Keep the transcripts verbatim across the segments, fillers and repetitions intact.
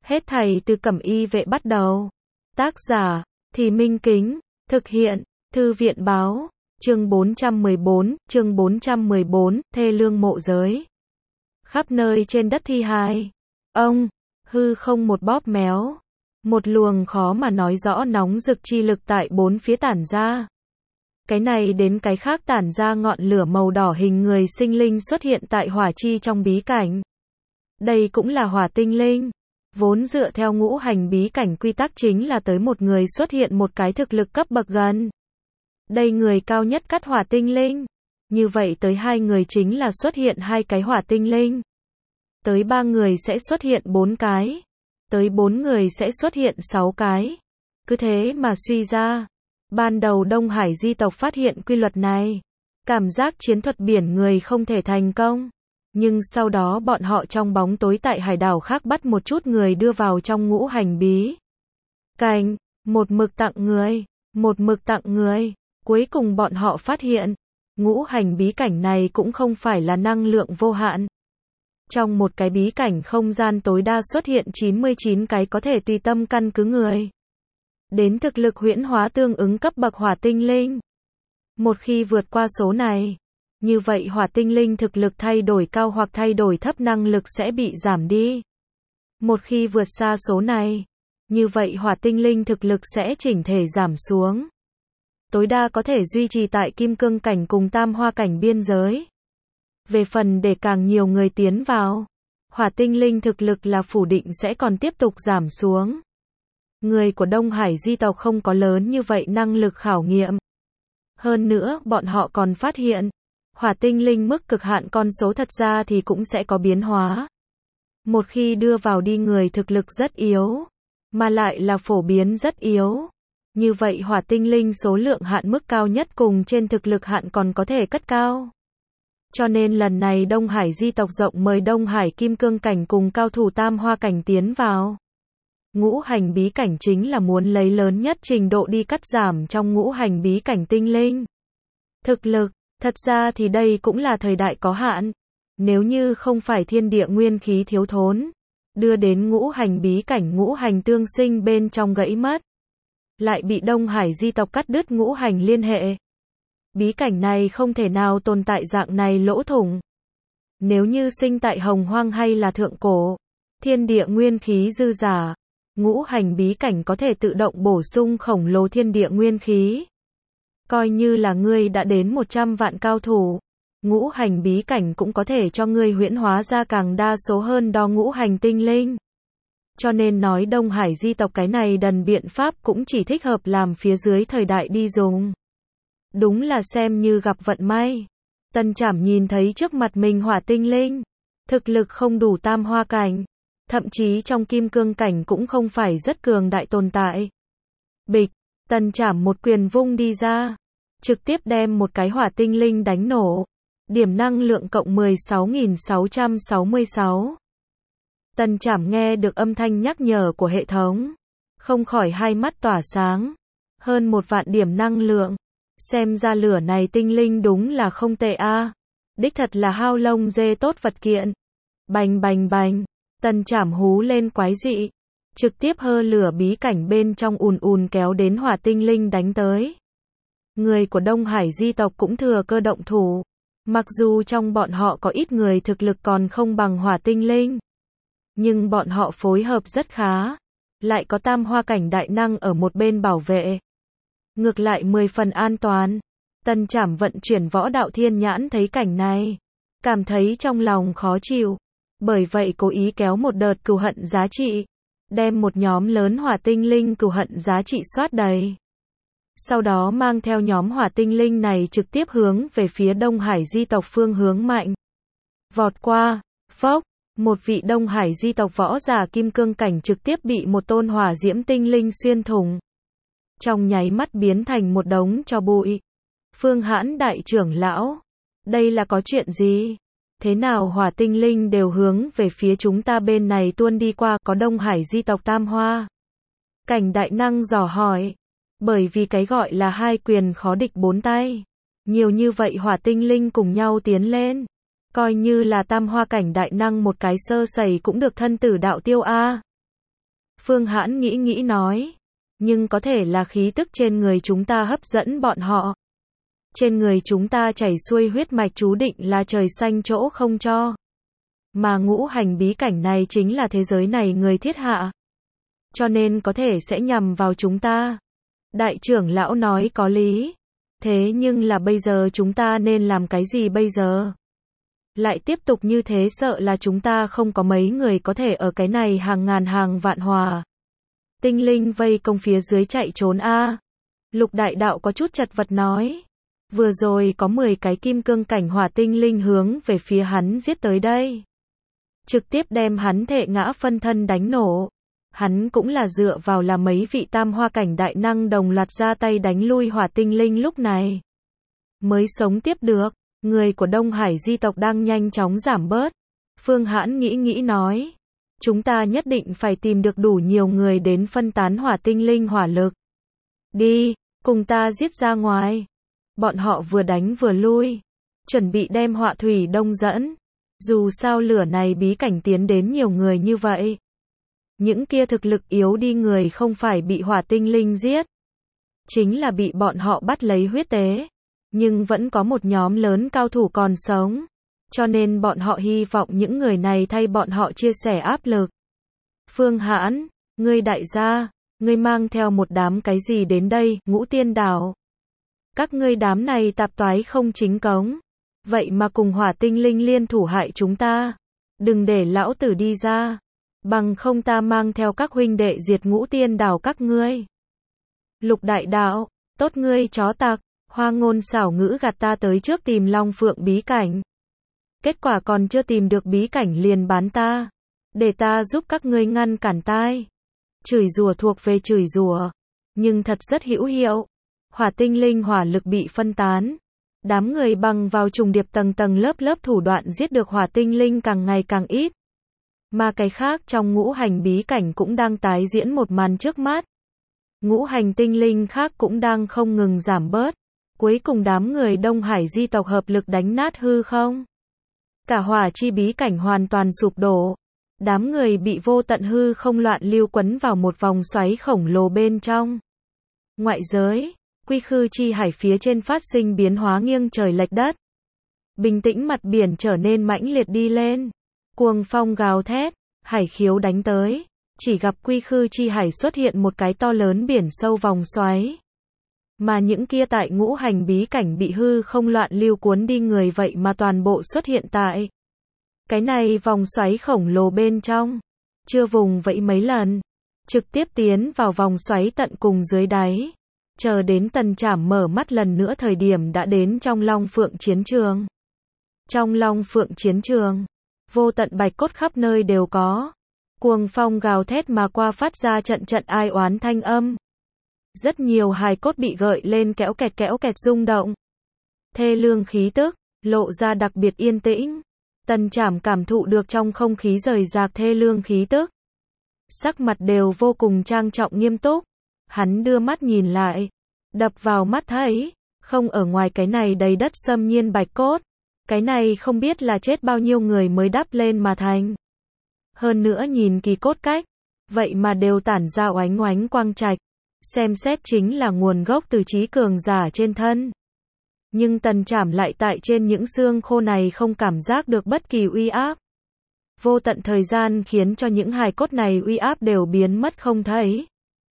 Hết thảy từ Cẩm Y Vệ bắt đầu. Tác giả, Thì Minh Kính, thực hiện, Thư viện báo, chương bốn trăm mười bốn, chương bốn trăm mười bốn, thê lương mộ giới. Khắp nơi trên đất thi hài. Ông, hư không một bóp méo. Một luồng khó mà nói rõ nóng rực chi lực tại bốn phía tản ra. Cái này đến cái khác tản ra ngọn lửa màu đỏ hình người sinh linh xuất hiện tại hỏa chi trong bí cảnh. Đây cũng là hỏa tinh linh. Vốn dựa theo ngũ hành bí cảnh quy tắc chính là tới một người xuất hiện một cái thực lực cấp bậc gần. Đây người cao nhất cắt hỏa tinh linh. Như vậy tới hai người chính là xuất hiện hai cái hỏa tinh linh. Tới ba người sẽ xuất hiện bốn cái. Tới bốn người sẽ xuất hiện sáu cái. Cứ thế mà suy ra. Ban đầu Đông Hải di tộc phát hiện quy luật này. Cảm giác chiến thuật biển người không thể thành công. Nhưng sau đó bọn họ trong bóng tối tại hải đảo khác bắt một chút người đưa vào trong ngũ hành bí cảnh. Một mực tặng người. Một mực tặng người. Cuối cùng bọn họ phát hiện. Ngũ hành bí cảnh này cũng không phải là năng lượng vô hạn. Trong một cái bí cảnh không gian tối đa xuất hiện chín mươi chín cái có thể tùy tâm căn cứ người. Đến thực lực huyễn hóa tương ứng cấp bậc hỏa tinh linh. Một khi vượt qua số này, như vậy hỏa tinh linh thực lực thay đổi cao hoặc thay đổi thấp năng lực sẽ bị giảm đi. Một khi vượt xa số này, như vậy hỏa tinh linh thực lực sẽ chỉnh thể giảm xuống. Tối đa có thể duy trì tại kim cương cảnh cùng tam hoa cảnh biên giới. Về phần để càng nhiều người tiến vào, hỏa tinh linh thực lực là phủ định sẽ còn tiếp tục giảm xuống. Người của Đông Hải di tộc không có lớn như vậy năng lực khảo nghiệm. Hơn nữa, bọn họ còn phát hiện, hỏa tinh linh mức cực hạn con số thật ra thì cũng sẽ có biến hóa. Một khi đưa vào đi người thực lực rất yếu, mà lại là phổ biến rất yếu. Như vậy hỏa tinh linh số lượng hạn mức cao nhất cùng trên thực lực hạn còn có thể cất cao. Cho nên lần này Đông Hải di tộc rộng mời Đông Hải kim cương cảnh cùng cao thủ tam hoa cảnh tiến vào. Ngũ hành bí cảnh chính là muốn lấy lớn nhất trình độ đi cắt giảm trong ngũ hành bí cảnh tinh linh. Thực lực, thật ra thì đây cũng là thời đại có hạn. Nếu như không phải thiên địa nguyên khí thiếu thốn, đưa đến ngũ hành bí cảnh ngũ hành tương sinh bên trong gãy mất. Lại bị Đông Hải di tộc cắt đứt ngũ hành liên hệ. Bí cảnh này không thể nào tồn tại dạng này lỗ thủng. Nếu như sinh tại hồng hoang hay là thượng cổ, thiên địa nguyên khí dư giả, ngũ hành bí cảnh có thể tự động bổ sung khổng lồ thiên địa nguyên khí. Coi như là ngươi đã đến một trăm vạn cao thủ, ngũ hành bí cảnh cũng có thể cho ngươi huyễn hóa ra càng đa số hơn đo ngũ hành tinh linh. Cho nên nói Đông Hải di tộc cái này đần biện pháp cũng chỉ thích hợp làm phía dưới thời đại đi dùng. Đúng là xem như gặp vận may. Tân Trảm nhìn thấy trước mặt mình hỏa tinh linh, thực lực không đủ tam hoa cảnh, thậm chí trong kim cương cảnh cũng không phải rất cường đại tồn tại. Bịch, Tân Trảm một quyền vung đi ra, trực tiếp đem một cái hỏa tinh linh đánh nổ. Điểm năng lượng cộng mười sáu nghìn sáu trăm sáu mươi sáu. Tân Trảm nghe được âm thanh nhắc nhở của hệ thống, không khỏi hai mắt tỏa sáng. Hơn một vạn điểm năng lượng. Xem ra lửa này tinh linh đúng là không tệ a. À. Đích thật là hao lông dê tốt vật kiện. Bành bành bành. Tân Trảm hú lên quái dị. Trực tiếp hơ lửa bí cảnh bên trong ùn ùn kéo đến hỏa tinh linh đánh tới. Người của Đông Hải di tộc cũng thừa cơ động thủ. Mặc dù trong bọn họ có ít người thực lực còn không bằng hỏa tinh linh. Nhưng bọn họ phối hợp rất khá. Lại có tam hoa cảnh đại năng ở một bên bảo vệ. Ngược lại mười phần an toàn. Tân Trảm vận chuyển võ đạo thiên nhãn thấy cảnh này. Cảm thấy trong lòng khó chịu. Bởi vậy cố ý kéo một đợt cừu hận giá trị. Đem một nhóm lớn hỏa tinh linh cừu hận giá trị soát đầy. Sau đó mang theo nhóm hỏa tinh linh này trực tiếp hướng về phía Đông Hải di tộc phương hướng mạnh. Vọt qua, phốc, một vị Đông Hải di tộc võ giả kim cương cảnh trực tiếp bị một tôn hỏa diễm tinh linh xuyên thủng. Trong nháy mắt biến thành một đống tro bụi. Phương Hãn đại trưởng lão, đây là có chuyện gì? Thế nào hỏa tinh linh đều hướng về phía chúng ta bên này tuôn đi qua, có Đông Hải di tộc tam hoa? Cảnh đại năng dò hỏi. Bởi vì cái gọi là hai quyền khó địch bốn tay. Nhiều như vậy hỏa tinh linh cùng nhau tiến lên. Coi như là tam hoa cảnh đại năng một cái sơ sẩy cũng được thân tử đạo tiêu a. Phương Hãn nghĩ nghĩ nói. Nhưng có thể là khí tức trên người chúng ta hấp dẫn bọn họ. Trên người chúng ta chảy xuôi huyết mạch chú định là trời xanh chỗ không cho. Mà ngũ hành bí cảnh này chính là thế giới này người thiết hạ. Cho nên có thể sẽ nhằm vào chúng ta. Đại trưởng lão nói có lý. Thế nhưng là bây giờ chúng ta nên làm cái gì bây giờ? Lại tiếp tục như thế sợ là chúng ta không có mấy người có thể ở cái này hàng ngàn hàng vạn hòa. Tinh linh vây công phía dưới chạy trốn a. Lục đại đạo có chút chật vật nói. Vừa rồi có mười cái kim cương cảnh hỏa tinh linh hướng về phía hắn giết tới đây. Trực tiếp đem hắn thệ ngã phân thân đánh nổ. Hắn cũng là dựa vào là mấy vị tam hoa cảnh đại năng đồng loạt ra tay đánh lui hỏa tinh linh lúc này. Mới sống tiếp được, người của Đông Hải di tộc đang nhanh chóng giảm bớt. Phương Hãn nghĩ nghĩ nói. Chúng ta nhất định phải tìm được đủ nhiều người đến phân tán hỏa tinh linh hỏa lực. Đi, cùng ta giết ra ngoài. Bọn họ vừa đánh vừa lui. Chuẩn bị đem họa thủy đông dẫn. Dù sao lửa này bí cảnh tiến đến nhiều người như vậy. Những kia thực lực yếu đi người không phải bị hỏa tinh linh giết. Chính là bị bọn họ bắt lấy huyết tế. Nhưng vẫn có một nhóm lớn cao thủ còn sống. Cho nên bọn họ hy vọng những người này thay bọn họ chia sẻ áp lực. Phương Hãn, ngươi đại gia, ngươi mang theo một đám cái gì đến đây, Ngũ Tiên Đảo. Các ngươi đám này tạp toái không chính cống. Vậy mà cùng hỏa tinh linh liên thủ hại chúng ta. Đừng để lão tử đi ra. Bằng không ta mang theo các huynh đệ diệt Ngũ Tiên Đảo các ngươi. Lục đại đạo, tốt ngươi chó tặc, hoa ngôn xảo ngữ gạt ta tới trước tìm Long Phượng bí cảnh. Kết quả còn chưa tìm được bí cảnh liền bán ta. Để ta giúp các ngươi ngăn cản tai. Chửi rủa thuộc về chửi rủa, nhưng thật rất hữu hiệu. Hỏa tinh linh hỏa lực bị phân tán. Đám người bằng vào trùng điệp tầng tầng lớp lớp thủ đoạn giết được hỏa tinh linh càng ngày càng ít. Mà cái khác trong ngũ hành bí cảnh cũng đang tái diễn một màn trước mắt. Ngũ hành tinh linh khác cũng đang không ngừng giảm bớt. Cuối cùng đám người Đông Hải di tộc hợp lực đánh nát hư không. Cả hỏa chi bí cảnh hoàn toàn sụp đổ. Đám người bị vô tận hư không loạn lưu quấn vào một vòng xoáy khổng lồ bên trong. Ngoại giới, quy khư chi hải phía trên phát sinh biến hóa nghiêng trời lệch đất. Bình tĩnh mặt biển trở nên mãnh liệt đi lên. Cuồng phong gào thét, hải khiếu đánh tới. Chỉ gặp quy khư chi hải xuất hiện một cái to lớn biển sâu vòng xoáy. Mà những kia tại ngũ hành bí cảnh bị hư không loạn lưu cuốn đi người vậy mà toàn bộ xuất hiện tại cái này vòng xoáy khổng lồ bên trong. Chưa vùng vẫy mấy lần. Trực tiếp tiến vào vòng xoáy tận cùng dưới đáy. Chờ đến Tần Trảm mở mắt lần nữa thời điểm đã đến trong Long Phượng chiến trường. Trong Long Phượng chiến trường, vô tận bạch cốt khắp nơi đều có. Cuồng phong gào thét mà qua phát ra trận trận ai oán thanh âm. Rất nhiều hài cốt bị gợi lên kéo kẹt kéo kẹt rung động. Thê lương khí tức, lộ ra đặc biệt yên tĩnh. Tần Trảm cảm thụ được trong không khí rời rạc thê lương khí tức. Sắc mặt đều vô cùng trang trọng nghiêm túc. Hắn đưa mắt nhìn lại. Đập vào mắt thấy, không ở ngoài cái này đầy đất xâm nhiên bạch cốt. Cái này không biết là chết bao nhiêu người mới đắp lên mà thành. Hơn nữa nhìn kỳ cốt cách. Vậy mà đều tản ra oánh oánh quang trạch. Xem xét chính là nguồn gốc từ trí cường giả trên thân. Nhưng Tần Trảm lại tại trên những xương khô này không cảm giác được bất kỳ uy áp. Vô tận thời gian khiến cho những hài cốt này uy áp đều biến mất không thấy.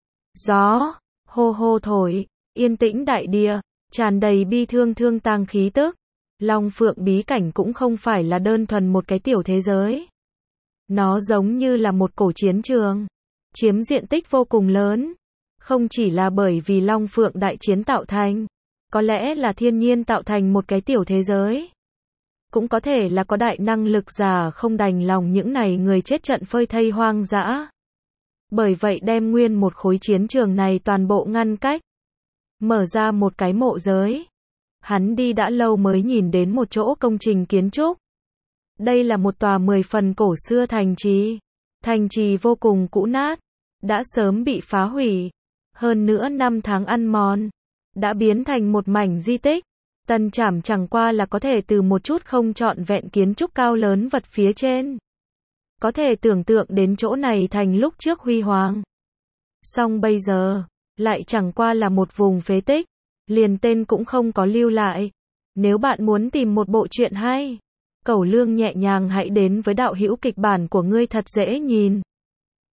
Gió, hô hô thổi, yên tĩnh đại địa, tràn đầy bi thương thương tang khí tức. Long Phượng bí cảnh cũng không phải là đơn thuần một cái tiểu thế giới. Nó giống như là một cổ chiến trường, chiếm diện tích vô cùng lớn. Không chỉ là bởi vì Long Phượng đại chiến tạo thành, có lẽ là thiên nhiên tạo thành một cái tiểu thế giới. Cũng có thể là có đại năng lực giả không đành lòng những này người chết trận phơi thây hoang dã. Bởi vậy đem nguyên một khối chiến trường này toàn bộ ngăn cách. Mở ra một cái mộ giới. Hắn đi đã lâu mới nhìn đến một chỗ công trình kiến trúc. Đây là một tòa mười phần cổ xưa thành trì. Thành trì vô cùng cũ nát. Đã sớm bị phá hủy. Hơn nữa năm tháng ăn mòn. Đã biến thành một mảnh di tích. Tần Trảm chẳng qua là có thể từ một chút không trọn vẹn kiến trúc cao lớn vật phía trên. có thể tưởng tượng đến chỗ này thành lúc trước huy hoàng. Song bây giờ, lại chẳng qua là một vùng phế tích, liền tên cũng không có lưu lại. Nếu bạn muốn tìm một bộ truyện hay, Cẩu Lương nhẹ nhàng hãy đến với đạo hữu kịch bản của ngươi thật dễ nhìn.